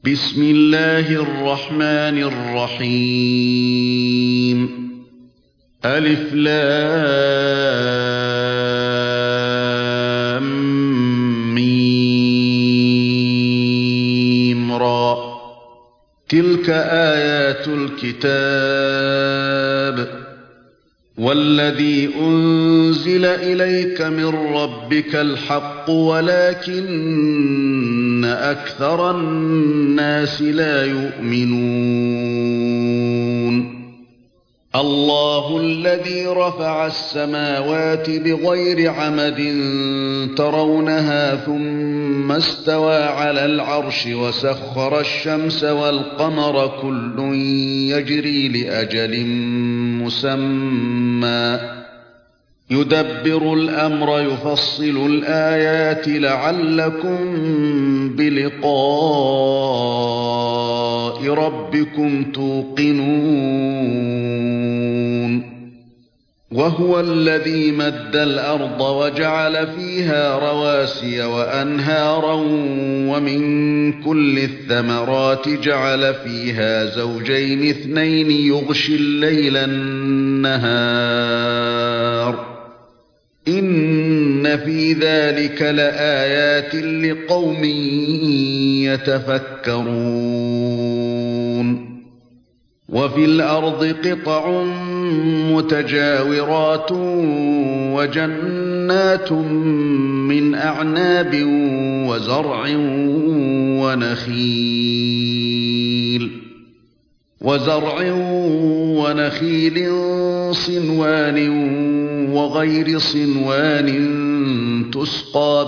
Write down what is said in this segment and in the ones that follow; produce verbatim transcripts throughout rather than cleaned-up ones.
بسم الله الرحمن الرحيم ألف لام ميم را تلك آيات الكتاب والذي أنزل إليك من ربك الحق ولكن أكثر الناس لا يؤمنون الله الذي رفع السماوات بغير عمد ترونها ثم استوى على العرش وسخر الشمس والقمر كل يجري لأجل مسمى يدبر الأمر يفصل الآيات لعلكم بلقاء ربكم توقنون وهو الذي مد الأرض وجعل فيها رواسي وأنهارا ومن كل الثمرات جعل فيها زوجين اثنين يغشي الليل النهار إن في ذلك لآيات لقوم يتفكرون وفي الأرض قطع متجاورات وجنات من أعناب وزرع ونخيل وزرع ونخيل صنوان وغير صنوان تسقى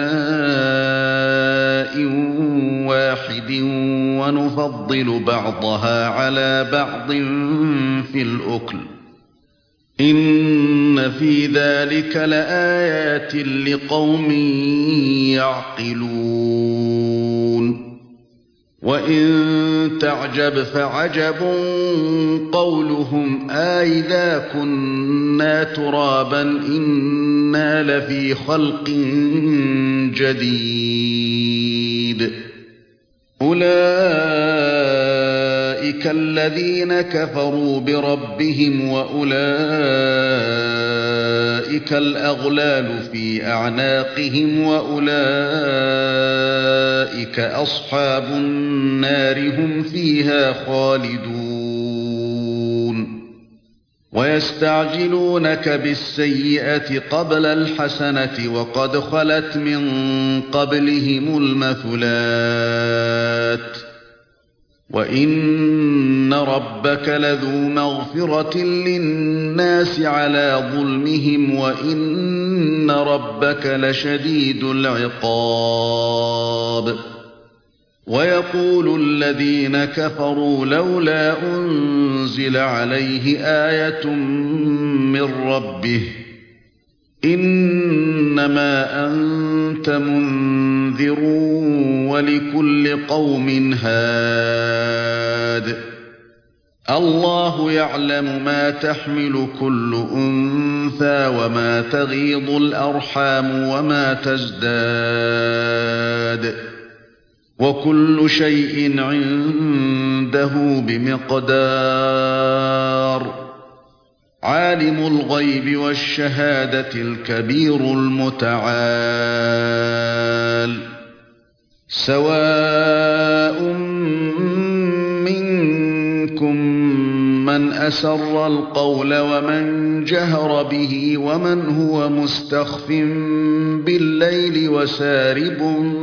بماء واحد ونفضل بعضها على بعض في الأكل إن في ذلك لآيات لقوم يعقلون وإن تعجب فعجب قولهم أإذا كنا ترابا إنا لفي خلق جديد أولئك الذين كفروا بربهم وأولئك الأغلال في أعناقهم وأولئك أصحاب النار هم فيها خالدون ويستعجلونك بالسيئة قبل الحسنة وقد خلت من قبلهم المثلات وإن ربك لذو مغفرة للناس على ظلمهم وإن ربك لشديد العقاب ويقول الذين كفروا لولا أنزل عليه آية من ربه إنما أنت منذر ولكل قوم هاد الله يعلم ما تحمل كل أنثى وما تغيض الأرحام وما تزداد وكل شيء عنده بمقدار عالم الغيب والشهادة الكبير المتعال سواء منكم من أسر القول ومن جهر به ومن هو مستخف بالليل وسارب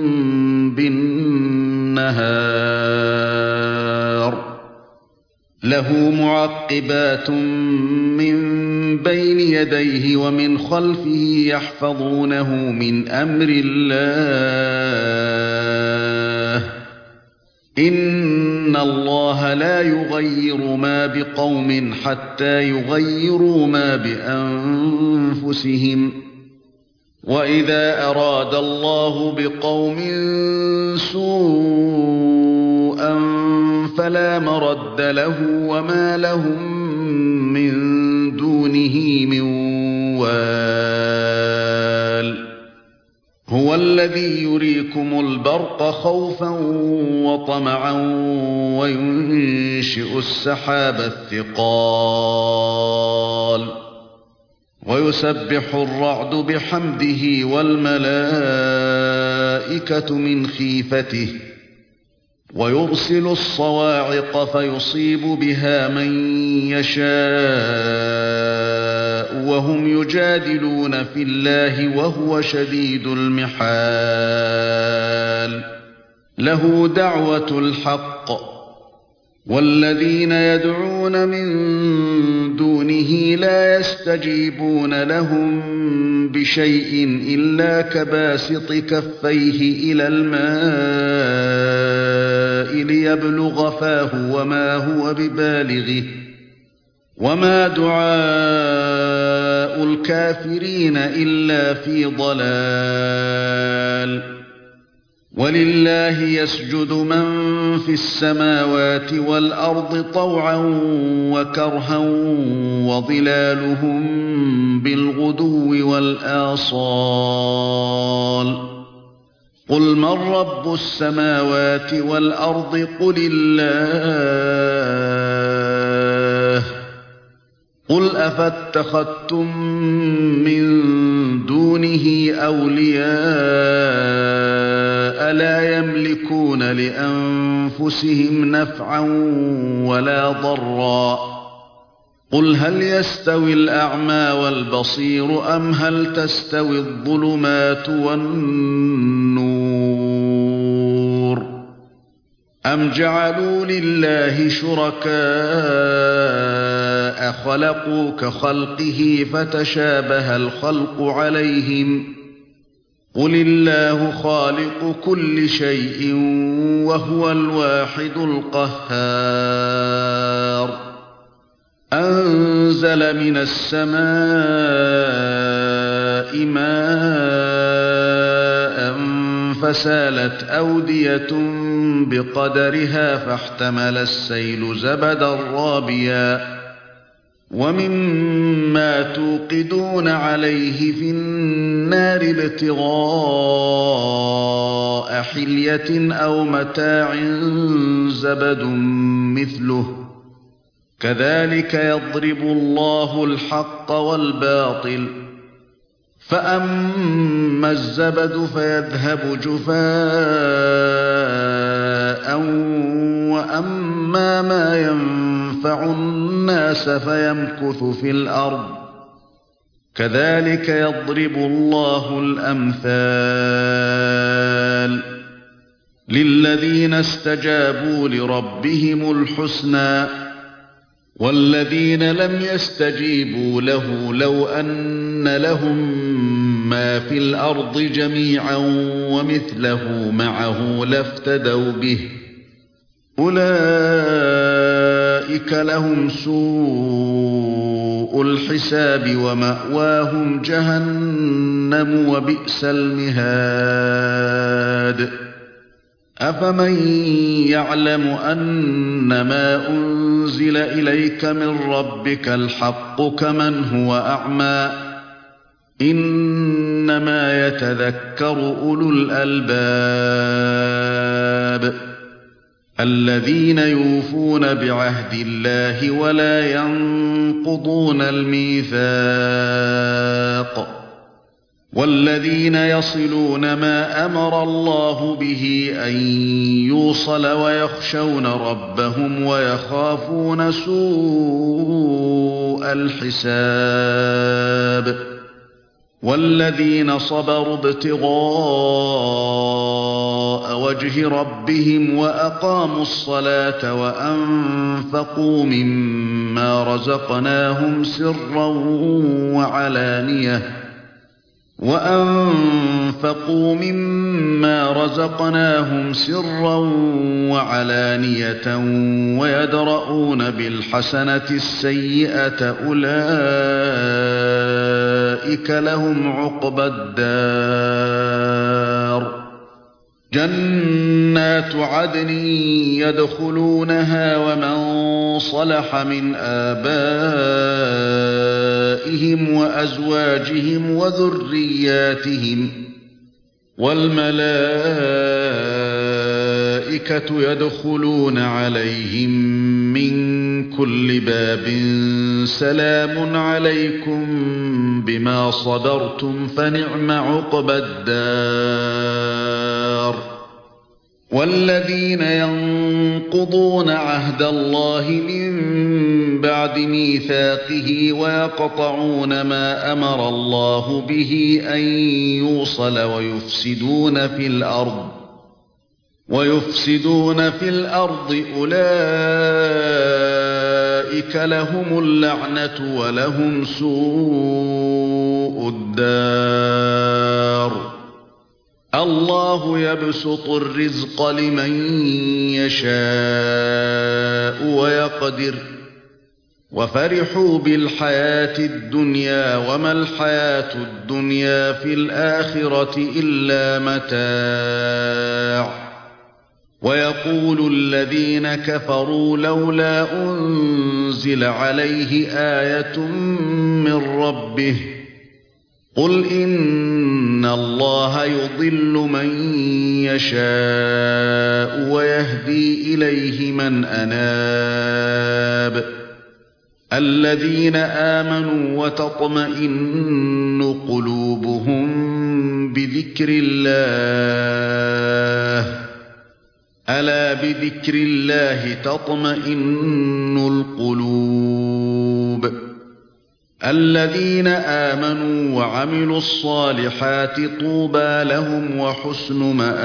بالنهار له معقبات من بين يديه ومن خلفه يحفظونه من أمر الله إن الله لا يغير ما بقوم حتى يغيروا ما بأنفسهم وإذا أراد الله بقوم سوءا فلا مرد له وما لهم من دونه من وال هو الذي يريكم يريكم البرق خوفا وطمعا وينشئ السحاب الثقال ويسبح الرعد بحمده والملائكة من خيفته ويرسل الصواعق فيصيب بها من يشاء وهم يجادلون في الله وهو شديد المحال له دعوة الحق والذين يدعون من دونه لا يستجيبون لهم بشيء إلا كباسط كفيه إلى الماء ليبلغ فاه وما هو ببالغه وما دعاء الكافرين إلا في ضلال ولله يسجد من في السماوات والأرض طوعا وكرها وظلالهم بالغدو والآصال قل من رب السماوات والأرض قل الله قل أفاتخذتم من دونه أولياء لا يملكون لأنفسهم نفعا ولا ضرا قل هل يستوي الأعمى والبصير أم هل تستوي الظلمات والنور أم جعلوا لله شركاء خلقوا كخلقه فتشابه الخلق عليهم قل الله خالق كل شيء وهو الواحد القهار أنزل من السماء ماء فسالت أودية بقدرها فاحتمل السيل زبدا رابيا ومما توقدون عليه في النار ابتغاء حلية أو متاع زبد مثله كذلك يضرب الله الحق والباطل فأما الزبد فيذهب جفاء وأما ما ينفع الناس فيمكث في الأرض كذلك يضرب الله الأمثال للذين استجابوا لربهم الحسنى والذين لم يستجيبوا له لو أن لهم ما في الأرض جميعا ومثله معه لافتدوا به أولئك لهم سوء الحساب ومأواهم جهنم وبئس المهاد أفمن يعلم أنما أنزل إليك من ربك الحق كمن هو أعمى إنما يتذكر أولو الألباب الذين يوفون بعهد الله ولا ينقضون الميثاق والذين يصلون ما أمر الله به أن يوصل ويخشون ربهم ويخافون سوء الحساب والذين صبروا ابتغاء وجه ربهم وأقاموا الصلاة وأنفقوا مما رزقناهم سرا وعلانية وأنفقوا مما رزقناهم سرا وعلانية ويدرؤون بالحسنة السيئة أولئك لهم عقبى الدار جنات عدن يدخلونها ومن صلح من آبائهم وأزواجهم وذرياتهم والملائكة يدخلون عليهم من كل باب سلام عليكم بما صبرتم فنعم عقبى الدار. والذين ينقضون عهد الله من بعد ميثاقه ويقطعون ما أمر الله به أن يوصل ويفسدون في الأرض ويفسدون في الأرض أولئك لهم اللعنة ولهم سوء الدار. الله يبسط الرزق لمن يشاء ويقدر وفرحوا بالحياة الدنيا وما الحياة الدنيا في الآخرة إلا متاع. ويقول الذين كفروا لولا أنزل عليه آية من ربه قل إن الله يضل من يشاء ويهدي إليه من أناب. الذين آمنوا وتطمئن قلوبهم بذكر الله ألا بذكر الله تطمئن القلوب. الذين آمنوا وعملوا الصالحات طوبى لهم وحسن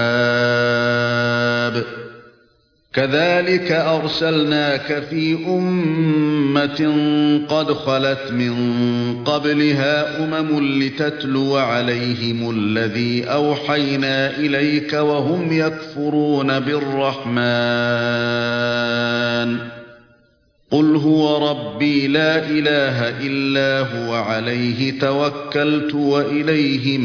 مآب. كذلك أرسلناك في أمة قد خلت من قبلها أمم لتتلو عليهم الذي أوحينا إليك وهم يكفرون بالرحمن قل هو ربي لا إله إلا هو عليه توكلت وإليه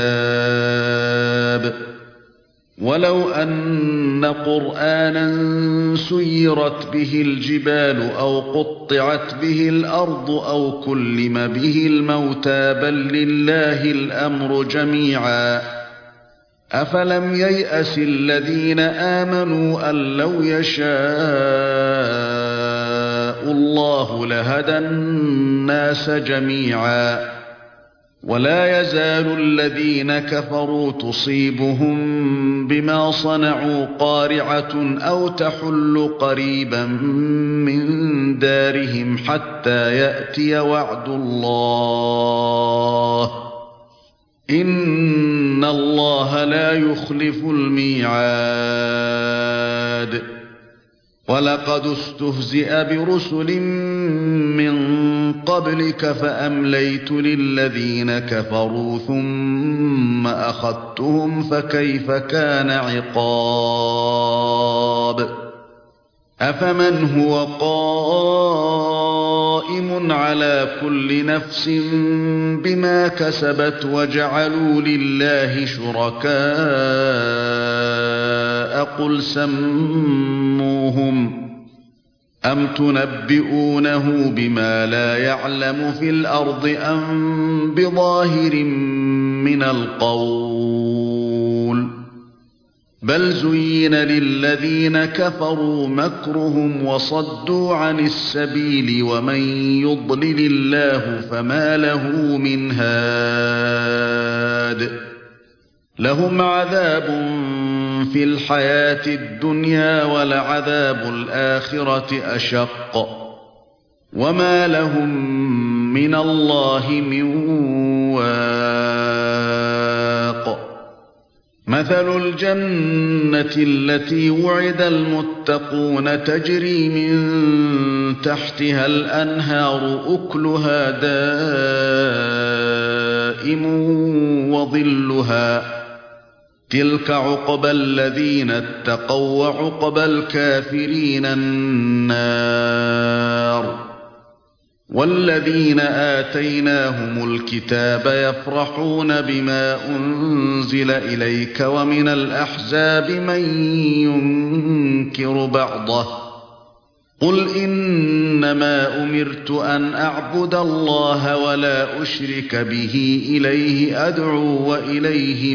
متاب. ولو أن قرآنا سيرت به الجبال أو قطعت به الأرض أو كلم به الموتى بل لله الأمر جميعا أفلم ييأس الذين آمنوا أن لو يشاء الله لهدى الناس جميعا. ولا يزال الذين كفروا تصيبهم بما صنعوا قارعة أو تحل قريبا من دارهم حتى يأتي وعد الله إن الله لا يخلف الميعاد. ولقد استهزئ برسل من قبلك فأمليت للذين كفروا ثم أخذتهم فكيف كان عقاب. أفمن هو قائم على كل نفس بما كسبت وجعلوا لله شركاء قل سموهم أم تنبئونه بما لا يعلم في الأرض أم بظاهر من القول بل زين للذين كفروا مكرهم وصدوا عن السبيل ومن يضلل الله فما له من هاد. لهم عذاب في الحياة الدنيا ولعذاب الآخرة أشق وما لهم من الله من واق. مثل الجنة التي وعد المتقون تجري من تحتها الأنهار أكلها دائم وظلها تلك عقبى الذين اتقوا وعقبى الكافرين النار. والذين آتيناهم الكتاب يفرحون بما أنزل إليك ومن الأحزاب من ينكر بعضه قل إنما أمرت أن أعبد الله ولا أشرك به إليه أدعو وإليه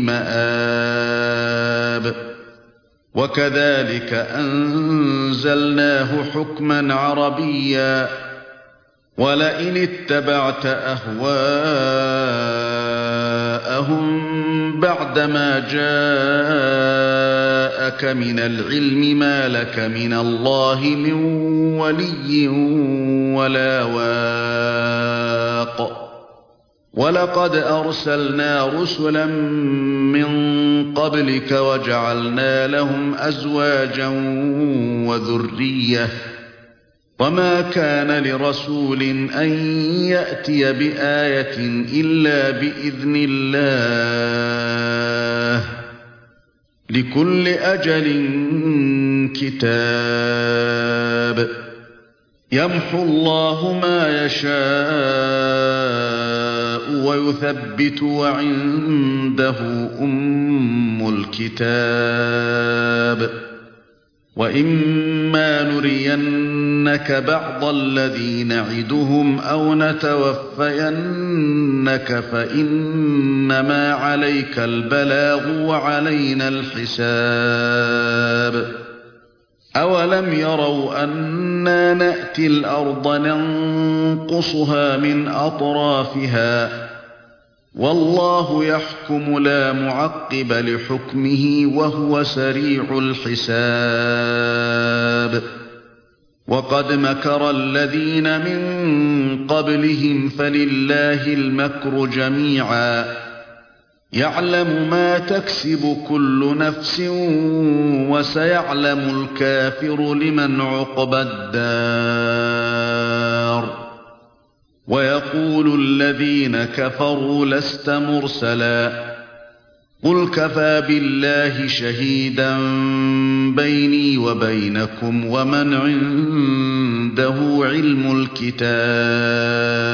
مآب وكذلك أنزلناه حكما عربيا ولئن اتبعت أهواءهم بعدما جاءك من العلم ما لك من الله من ولي ولا واق ولقد أرسلنا رسلا من قبلك وجعلنا لهم أزواجا وذرية وما كان لرسول أن يأتي بآية إلا بإذن الله لكل أجل كتاب يمحو الله ما يشاء ويثبت وعنده أم الكتاب وإما نرينك بعض الذي نعدهم أو نتوفينك فإنما عليك البلاغ وعلينا الحساب أولم يروا أنا نأتي الأرض ننقصها من أطرافها والله يحكم لا معقب لحكمه وهو سريع الحساب وقد مكر الذين من قبلهم فلله المكر جميعا يعلم ما تكسب كل نفس وسيعلم الكافر لمن عقبى الدار ويقول الذين كفروا لست مرسلا قل كفى بالله شهيدا بيني وبينكم ومن عنده علم الكتاب